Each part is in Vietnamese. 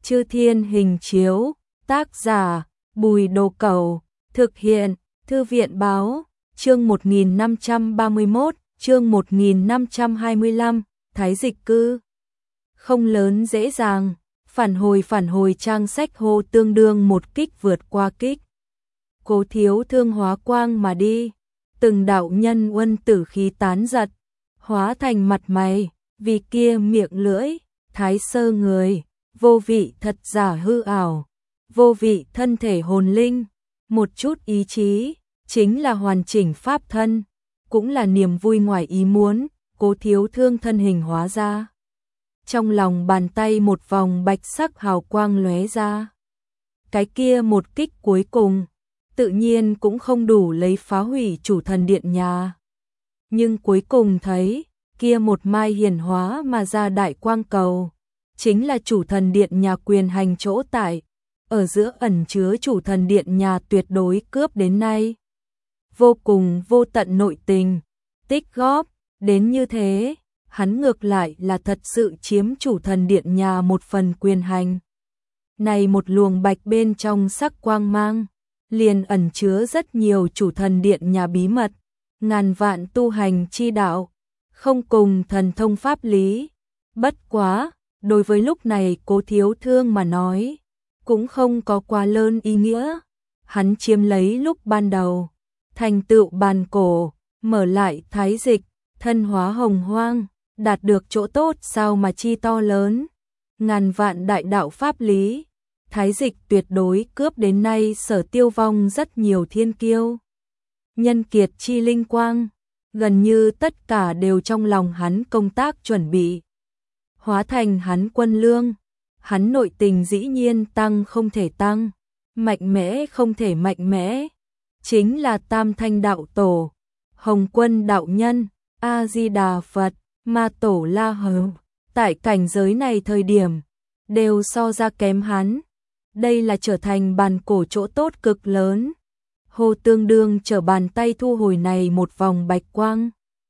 Chư Thiên Hình Chiếu, tác giả Bùi Đồ Cẩu, thực hiện Thư viện báo, chương 1531, chương 1525, Thái Dịch Cư. Không lớn dễ dàng, phản hồi trang sách hô tương đương một kích vượt qua kích. Cố Thiếu Thương hóa quang mà đi, từng đạo nhân uân tử khí tán giật, hóa thành mặt mày, vì kia miệng lưỡi, thái sơ người, vô vị thật giả hư ảo, vô vị thân thể hồn linh, một chút ý chí, chính là hoàn chỉnh pháp thân, cũng là niềm vui ngoài ý muốn, Cố Thiếu Thương thân hình hóa ra. Trong lòng bàn tay một vòng bạch sắc hào quang lóe ra. Cái kia một kích cuối cùng, tự nhiên cũng không đủ lấy phá hủy chủ thần điện nhà. Nhưng cuối cùng thấy, kia một mai hiển hóa mà ra đại quang cầu, chính là chủ thần điện nhà quyền hành chỗ tại, ở giữa ẩn chứa chủ thần điện nhà tuyệt đối cướp đến nay. Vô cùng vô tận nội tình, tích góp, đến như thế, hắn ngược lại là thật sự chiếm chủ thần điện nhà một phần quyền hành. Này một luồng bạch bên trong sắc quang mang, liền ẩn chứa rất nhiều chủ thần điện nhà bí mật, ngàn vạn tu hành chi đạo, không cùng thần thông pháp lý. Bất quá, đối với lúc này Cố Thiếu Thương mà nói, cũng không có quá lớn ý nghĩa. Hắn chiếm lấy lúc ban đầu, thành tựu bàn cổ, mở lại thái dịch, thân hóa hồng hoang, đạt được chỗ tốt sao mà chi to lớn. Ngàn vạn đại đạo pháp lý, thái dịch tuyệt đối cướp đến nay sở tiêu vong rất nhiều thiên kiêu. Nhân kiệt chi linh quang, gần như tất cả đều trong lòng hắn công tác chuẩn bị. Hóa thành hắn quân lương, hắn nội tình dĩ nhiên tăng không thể tăng, mạnh mẽ không thể mạnh mẽ. Chính là Tam Thanh Đạo Tổ, Hồng Quân Đạo Nhân, A-di-đà Phật, Ma Tổ La Hầu, tại cảnh giới này thời điểm, đều so ra kém hắn. Đây là trở thành bàn cổ chỗ tốt cực lớn. Hồ tương đương trở bàn tay thu hồi này một vòng bạch quang.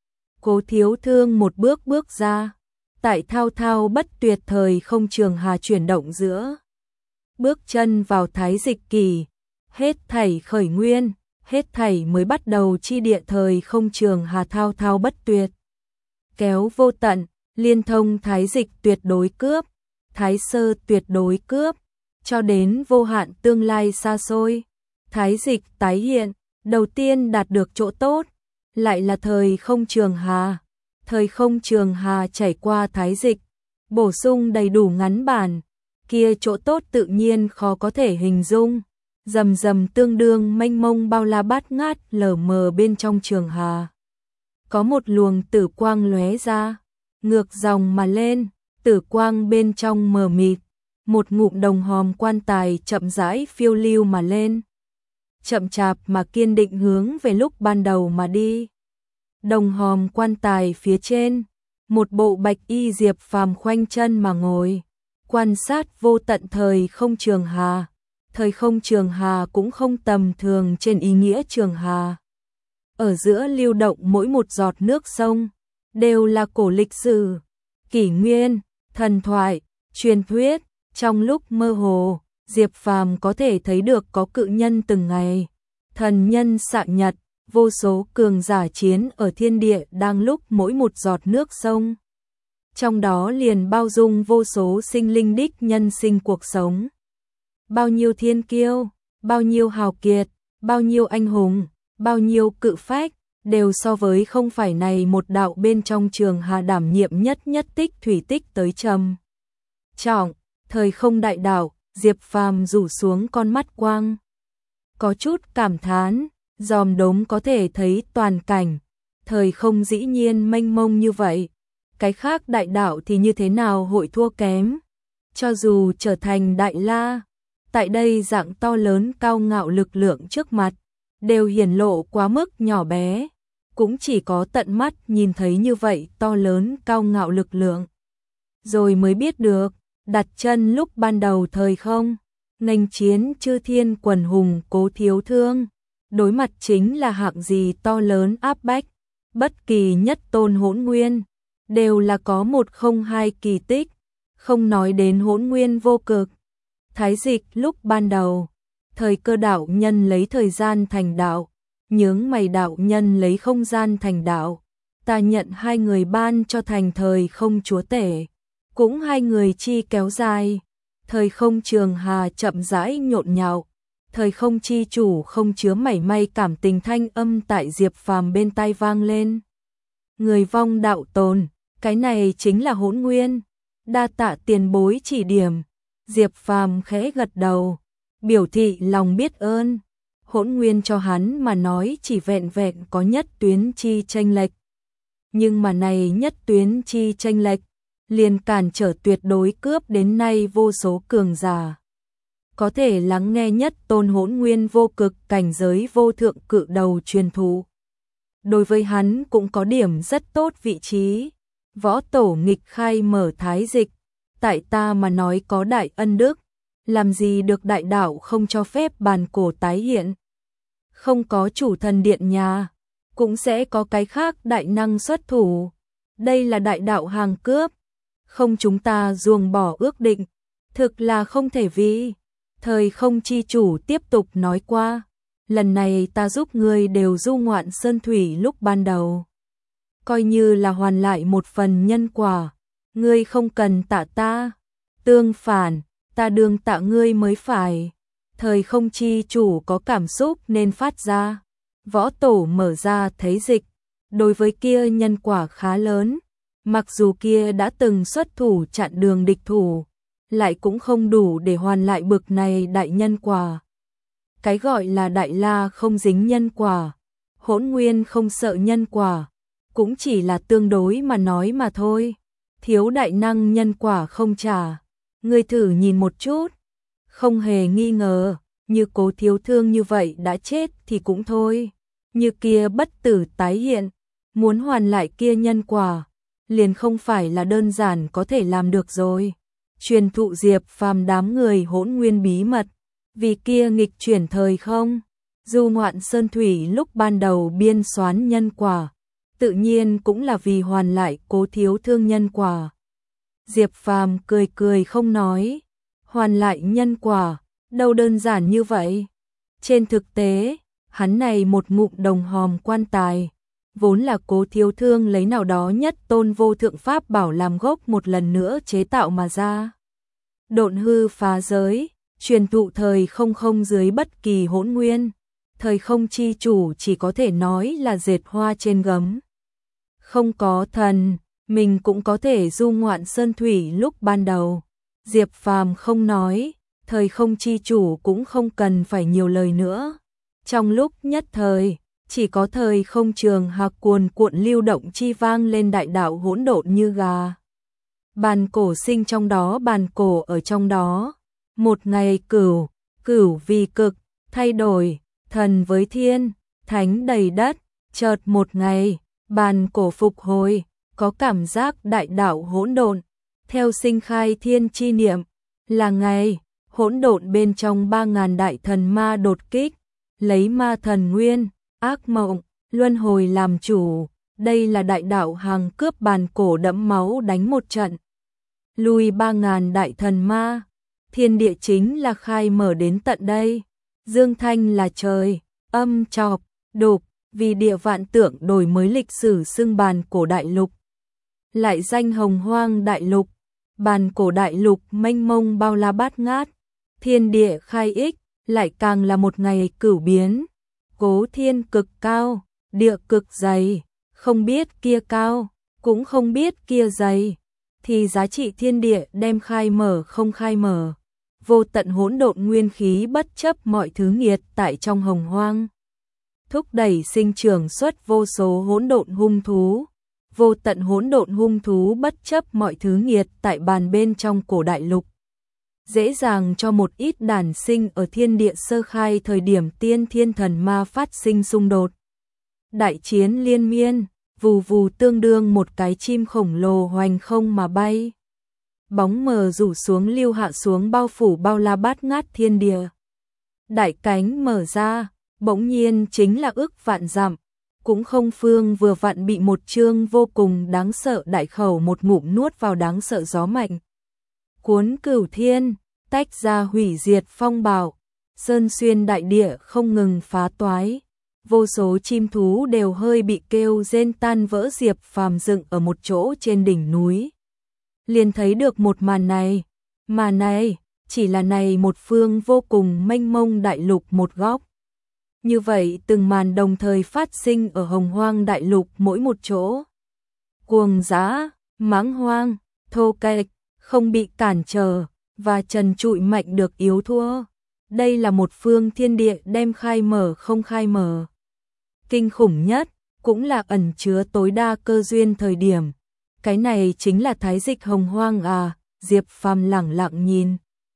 Cố Thiếu Thương một bước bước ra, tại thao thao bất tuyệt thời không trường hà chuyển động giữa. Bước chân vào thái dịch kỳ, hết thảy khởi nguyên, hết thảy mới bắt đầu chi địa thời không trường hà thao thao bất tuyệt. Kéo vô tận, liên thông thái dịch tuyệt đối cướp, thái sơ tuyệt đối cướp, cho đến vô hạn tương lai xa xôi. Thái dịch tái hiện, đầu tiên đạt được chỗ tốt, lại là thời không trường hà. Thời không trường hà chảy qua thái dịch, bổ sung đầy đủ ngắn bản, kia chỗ tốt tự nhiên khó có thể hình dung. Rầm rầm tương đương mênh mông bao la bát ngát lờ mờ bên trong trường hà. Có một luồng tử quang lóe ra, ngược dòng mà lên, tử quang bên trong mờ mịt, một ngụm đồng hòm quan tài chậm rãi phiêu lưu mà lên. Chậm chạp mà kiên định hướng về lúc ban đầu mà đi. Đồng hòm quan tài phía trên, một bộ bạch y Diệp Phàm khoanh chân mà ngồi, quan sát vô tận thời không trường hà. Thời không trường hà cũng không tầm thường trên ý nghĩa trường hà. Ở giữa lưu động mỗi một giọt nước sông, đều là cổ lịch sử, kỷ nguyên, thần thoại, truyền thuyết. Trong lúc mơ hồ, Diệp Phàm có thể thấy được có cự nhân từng ngày, thần nhân xạ nhật, vô số cường giả chiến ở thiên địa đang lúc mỗi một giọt nước sông. Trong đó liền bao dung vô số sinh linh đích nhân sinh cuộc sống. Bao nhiêu thiên kiêu, bao nhiêu hào kiệt, bao nhiêu anh hùng, bao nhiêu cự phách, đều so với không phải này một đạo bên trong trường hà đảm nhiệm nhất tích thủy tích tới trầm trọng. Thời không đại đạo, Diệp Phàm rủ xuống con mắt quang. Có chút cảm thán, dòm đốm có thể thấy toàn cảnh. Thời không dĩ nhiên mênh mông như vậy. Cái khác đại đạo thì như thế nào hội thua kém. Cho dù trở thành đại la, tại đây dạng to lớn cao ngạo lực lượng trước mặt, đều hiển lộ quá mức nhỏ bé. Cũng chỉ có tận mắt nhìn thấy như vậy to lớn cao ngạo lực lượng. Rồi mới biết được, đặt chân lúc ban đầu thời không, nghênh chiến chư thiên quần hùng Cố Thiếu Thương, đối mặt chính là hạng gì to lớn áp bách. Bất kỳ nhất tôn hỗn nguyên, đều là có một không hai kỳ tích, không nói đến hỗn nguyên vô cực, Thái dịch lúc ban đầu, thời cơ đạo nhân lấy thời gian thành đạo, nhướng mày đạo nhân lấy không gian thành đạo. Ta nhận hai người ban cho thành thời không chúa tể, cũng hai người chi kéo dài. Thời không trường hà chậm rãi nhộn nhạo, thời không chi chủ không chứa mảy may cảm tình thanh âm tại Diệp Phàm bên tai vang lên. Người vong đạo tồn, cái này chính là Hỗn Nguyên. Đa tạ tiền bối chỉ điểm. Diệp Phàm khẽ gật đầu, biểu thị lòng biết ơn. Hỗn Nguyên cho hắn mà nói chỉ vẹn vẹn có nhất tuyến chi chênh lệch. Nhưng mà này nhất tuyến chi chênh lệch liền cản trở tuyệt đối cướp đến nay vô số cường giả. Có thể lắng nghe nhất tôn Hỗn Nguyên vô cực cảnh giới vô thượng cự đầu truyền thụ. Đối với hắn cũng có điểm rất tốt vị trí. Võ tổ nghịch khai mở thái dịch, tại ta mà nói có đại ân đức, làm gì được đại đạo không cho phép bàn cổ tái hiện. Không có chủ thần điện nhà, cũng sẽ có cái khác đại năng xuất thủ. Đây là đại đạo hàng cướp, không chúng ta ruồng bỏ ước định, thực là không thể vì. Thời không chi chủ tiếp tục nói qua, lần này ta giúp ngươi đều du ngoạn sơn thủy lúc ban đầu. Coi như là hoàn lại một phần nhân quả, ngươi không cần tạ ta, tương phản, ta đương tạ ngươi mới phải. Thời không chi chủ có cảm xúc nên phát ra. Võ tổ mở ra thấy dịch, đối với kia nhân quả khá lớn, mặc dù kia đã từng xuất thủ chặn đường địch thủ, lại cũng không đủ để hoàn lại bực này đại nhân quả. Cái gọi là đại la không dính nhân quả, Hỗn Nguyên không sợ nhân quả, cũng chỉ là tương đối mà nói mà thôi. Thiếu đại năng nhân quả không trả, ngươi thử nhìn một chút. Không hề nghi ngờ, như Cố Thiếu Thương như vậy đã chết thì cũng thôi. Như kia bất tử tái hiện, muốn hoàn lại kia nhân quả, liền không phải là đơn giản có thể làm được rồi. Truyền thụ Diệp Phàm đám người Hỗn Nguyên bí mật, vì kia nghịch chuyển thời không, du ngoạn sơn thủy lúc ban đầu biên soán nhân quả, tự nhiên cũng là vì hoàn lại Cố Thiếu Thương nhân quả. Diệp Phàm cười cười không nói, hoàn lại nhân quả, đâu đơn giản như vậy. Trên thực tế, hắn này một ngụm đồng hòm quan tài, vốn là Cố Thiếu Thương lấy nào đó nhất tôn vô thượng pháp bảo làm gốc một lần nữa chế tạo mà ra. Độn hư phá giới, truyền thụ thời không dưới bất kỳ hỗn nguyên, thời không chi chủ chỉ có thể nói là dệt hoa trên gấm. Không có thần, mình cũng có thể du ngoạn sơn thủy lúc ban đầu. Diệp Phàm không nói, thời không chi chủ cũng không cần phải nhiều lời nữa. Trong lúc nhất thời, chỉ có thời không trường hạc cuồn cuộn lưu động chi vang lên đại đạo hỗn độn như gà. Bàn cổ sinh trong đó, bàn cổ ở trong đó. Một ngày cửu, cửu vì cực, thay đổi, thần với thiên, thánh đầy đất. Chợt một ngày, bàn cổ phục hồi, có cảm giác đại đạo hỗn độn. Theo sinh khai thiên chi niệm, là ngày, hỗn độn bên trong 3000 đại thần ma đột kích, lấy ma thần nguyên, ác mộng, luân hồi làm chủ. Đây là đại đạo hàng cướp, bàn cổ đẫm máu đánh một trận, lùi 3000 đại thần ma. Thiên địa chính là khai mở đến tận đây. Dương thanh là trời, âm chọc, đục, vì địa vạn tượng đổi mới lịch sử xưng bàn cổ đại lục. Lại danh hồng hoang đại lục, bàn cổ đại lục mênh mông bao la bát ngát. Thiên địa khai ích, lại càng là một ngày cửu biến. Cố thiên cực cao, địa cực dày, không biết kia cao, cũng không biết kia dày, thì giá trị thiên địa đem khai mở không khai mở. Vô tận hỗn độn nguyên khí bất chấp mọi thứ nghiệt tại trong hồng hoang, thúc đẩy sinh trưởng xuất vô số hỗn độn hung thú. Vô tận hỗn độn hung thú bất chấp mọi thứ nghiệt tại bàn bên trong cổ đại lục, dễ dàng cho một ít đản sinh ở thiên địa sơ khai thời điểm tiên thiên thần ma phát sinh xung đột. Đại chiến liên miên, vù vù tương đương một cái chim khổng lồ hoành không mà bay. Bóng mờ rủ xuống lưu hạ xuống bao phủ bao la bát ngát thiên địa. Đại cánh mở ra, bỗng nhiên chính là ức vạn dặm, cũng không phương vừa vặn bị một chương vô cùng đáng sợ đại khẩu một ngụm nuốt vào đáng sợ gió mạnh. Cuốn cửu thiên, tách ra hủy diệt phong bạo, sơn xuyên đại địa không ngừng phá toái. Vô số chim thú đều hơi bị kêu rên tan vỡ. Diệp Phàm dựng ở một chỗ trên đỉnh núi, liền thấy được một màn này. Mà này, chỉ là này một phương vô cùng mênh mông đại lục một góc. Như vậy từng màn đồng thời phát sinh ở Hồng Hoang đại lục mỗi một chỗ. Cuồng dã, mãng hoang, thô kệch, không bị cản trở, và trần trụi mạnh được yếu thua. Đây là một phương thiên địa đem khai mở không khai mở. Kinh khủng nhất, cũng là ẩn chứa tối đa cơ duyên thời điểm. Cái này chính là thái dịch Hồng Hoang à, Diệp Phàm lẳng lặng nhìn.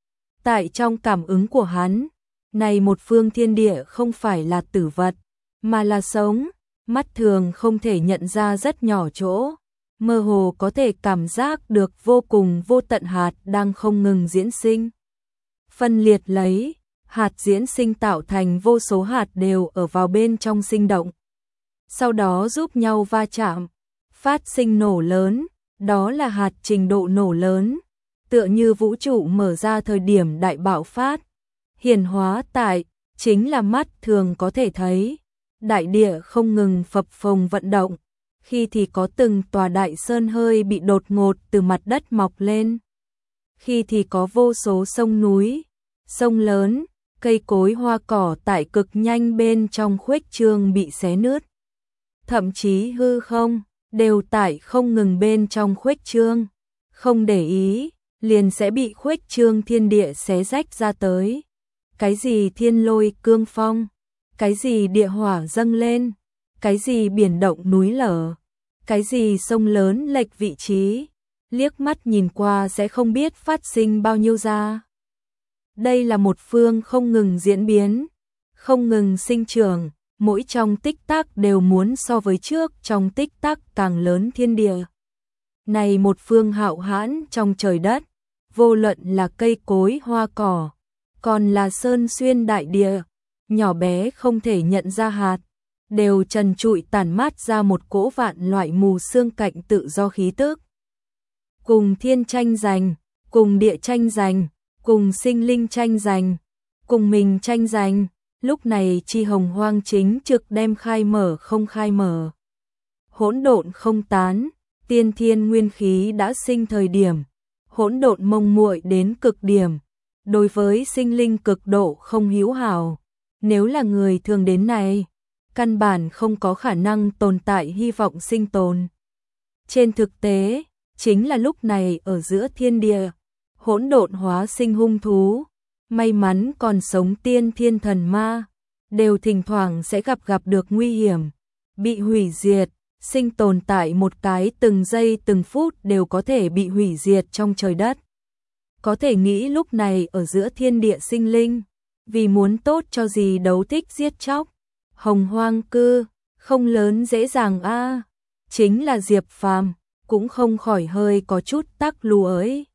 Tại trong cảm ứng của hắn, này một phương thiên địa không phải là tử vật, mà là sống, mắt thường không thể nhận ra rất nhỏ chỗ, mơ hồ có thể cảm giác được vô cùng vô tận hạt đang không ngừng diễn sinh. Phân liệt lấy, hạt diễn sinh tạo thành vô số hạt đều ở vào bên trong sinh động. Sau đó giúp nhau va chạm, phát sinh nổ lớn, đó là hạt trình độ nổ lớn, tựa như vũ trụ mở ra thời điểm đại bạo phát. Hiển hóa tại, chính là mắt thường có thể thấy, đại địa không ngừng phập phồng vận động, khi thì có từng tòa đại sơn hơi bị đột ngột từ mặt đất mọc lên, khi thì có vô số sông núi, sông lớn, cây cối hoa cỏ tại cực nhanh bên trong khuếch trương bị xé nứt. Thậm chí hư không, đều tại không ngừng bên trong khuếch trương, không để ý, liền sẽ bị khuếch trương thiên địa xé rách ra tới. Cái gì thiên lôi cương phong, cái gì địa hỏa dâng lên, cái gì biển động núi lở, cái gì sông lớn lệch vị trí, liếc mắt nhìn qua sẽ không biết phát sinh bao nhiêu ra. Đây là một phương không ngừng diễn biến, không ngừng sinh trưởng, mỗi trong tích tắc đều muốn so với trước trong tích tắc càng lớn thiên địa. Này một phương hạo hãn trong trời đất, vô luận là cây cối hoa cỏ, còn là sơn xuyên đại địa, nhỏ bé không thể nhận ra hạt, đều trần trụi tản mát ra một cỗ vạn loại mù xương cạnh tự do khí tức. Cùng thiên tranh giành, cùng địa tranh giành, cùng sinh linh tranh giành, cùng mình tranh giành, lúc này chi Hồng Hoang chính trực đem khai mở không khai mở. Hỗn độn không tán, tiên thiên nguyên khí đã sinh thời điểm, hỗn độn mông muội đến cực điểm, đối với sinh linh cực độ không hữu hảo, nếu là người thường đến này, căn bản không có khả năng tồn tại hy vọng sinh tồn. Trên thực tế, chính là lúc này ở giữa thiên địa, hỗn độn hóa sinh hung thú, may mắn còn sống tiên thiên thần ma, đều thỉnh thoảng sẽ gặp được nguy hiểm, bị hủy diệt, sinh tồn tại một cái từng giây từng phút đều có thể bị hủy diệt trong trời đất. Có thể nghĩ lúc này ở giữa thiên địa sinh linh, vì muốn tốt cho gì đấu thích giết chóc, Hồng Hoang cư, không lớn dễ dàng a. Chính là Diệp Phàm cũng không khỏi hơi có chút tắc lù ấy.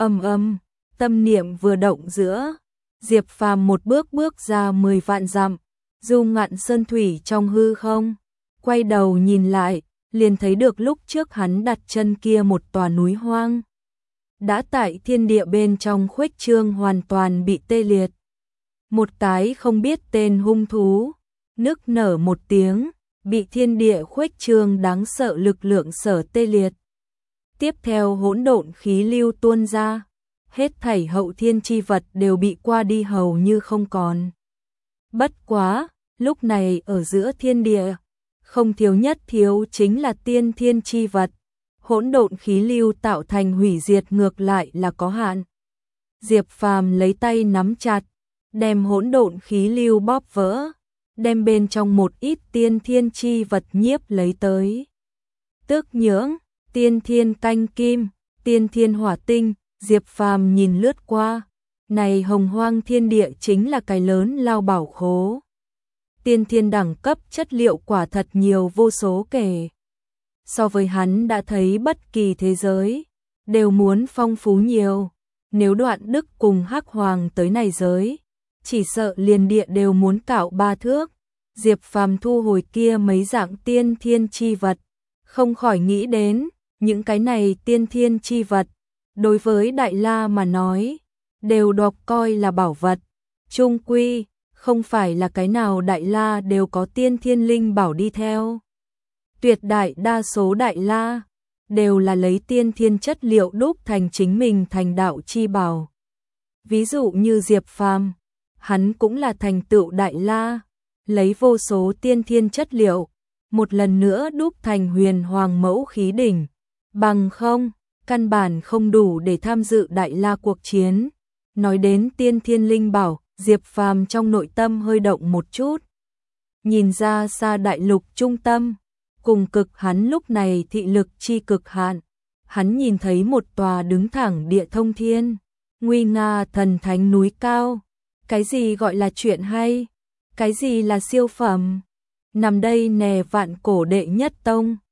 Tâm niệm vừa động giữa, Diệp Phàm một bước bước ra 10 vạn dặm, du ngạn sơn thủy trong hư không, quay đầu nhìn lại, liền thấy được lúc trước hắn đặt chân kia một tòa núi hoang. Đã tại thiên địa bên trong khuếch trương hoàn toàn bị tê liệt. Một cái không biết tên hung thú, nức nở một tiếng, bị thiên địa khuếch trương đáng sợ lực lượng sở tê liệt. Tiếp theo hỗn độn khí lưu tuôn ra, hết thảy hậu thiên chi vật đều bị qua đi hầu như không còn. Bất quá, lúc này ở giữa thiên địa, không thiếu nhất thiếu chính là tiên thiên chi vật. Hỗn độn khí lưu tạo thành hủy diệt ngược lại là có hạn. Diệp Phàm lấy tay nắm chặt, đem hỗn độn khí lưu bóp vỡ, đem bên trong một ít tiên thiên chi vật nhiếp lấy tới. Tước nhưỡng, tiên thiên canh kim, tiên thiên hỏa tinh, Diệp Phàm nhìn lướt qua, này Hồng Hoang thiên địa chính là cái lớn lao bảo khố. Tiên thiên đẳng cấp chất liệu quả thật nhiều vô số kể. So với hắn đã thấy bất kỳ thế giới, đều muốn phong phú nhiều. Nếu Đoạn Đức cùng Hắc Hoàng tới này giới, chỉ sợ liền địa đều muốn cạo 3 thước. Diệp Phàm thu hồi kia mấy dạng tiên thiên chi vật, không khỏi nghĩ đến, những cái này tiên thiên chi vật, đối với Đại La mà nói, đều đọc coi là bảo vật. Chung quy, không phải là cái nào Đại La đều có tiên thiên linh bảo đi theo. Tuyệt đại đa số Đại La đều là lấy tiên thiên chất liệu đúc thành chính mình thành đạo chi bảo. Ví dụ như Diệp Phàm, hắn cũng là thành tựu Đại La, lấy vô số tiên thiên chất liệu, một lần nữa đúc thành huyền hoàng mẫu khí đỉnh, bằng không, căn bản không đủ để tham dự Đại La cuộc chiến. Nói đến tiên thiên linh bảo, Diệp Phàm trong nội tâm hơi động một chút. Nhìn ra xa đại lục trung tâm, cùng cực hắn lúc này thị lực chi cực hạn, hắn nhìn thấy một tòa đứng thẳng địa thông thiên, nguy nga thần thánh núi cao. Cái gì gọi là chuyện hay? Cái gì là siêu phẩm? Nằm đây nè vạn cổ đệ nhất tông,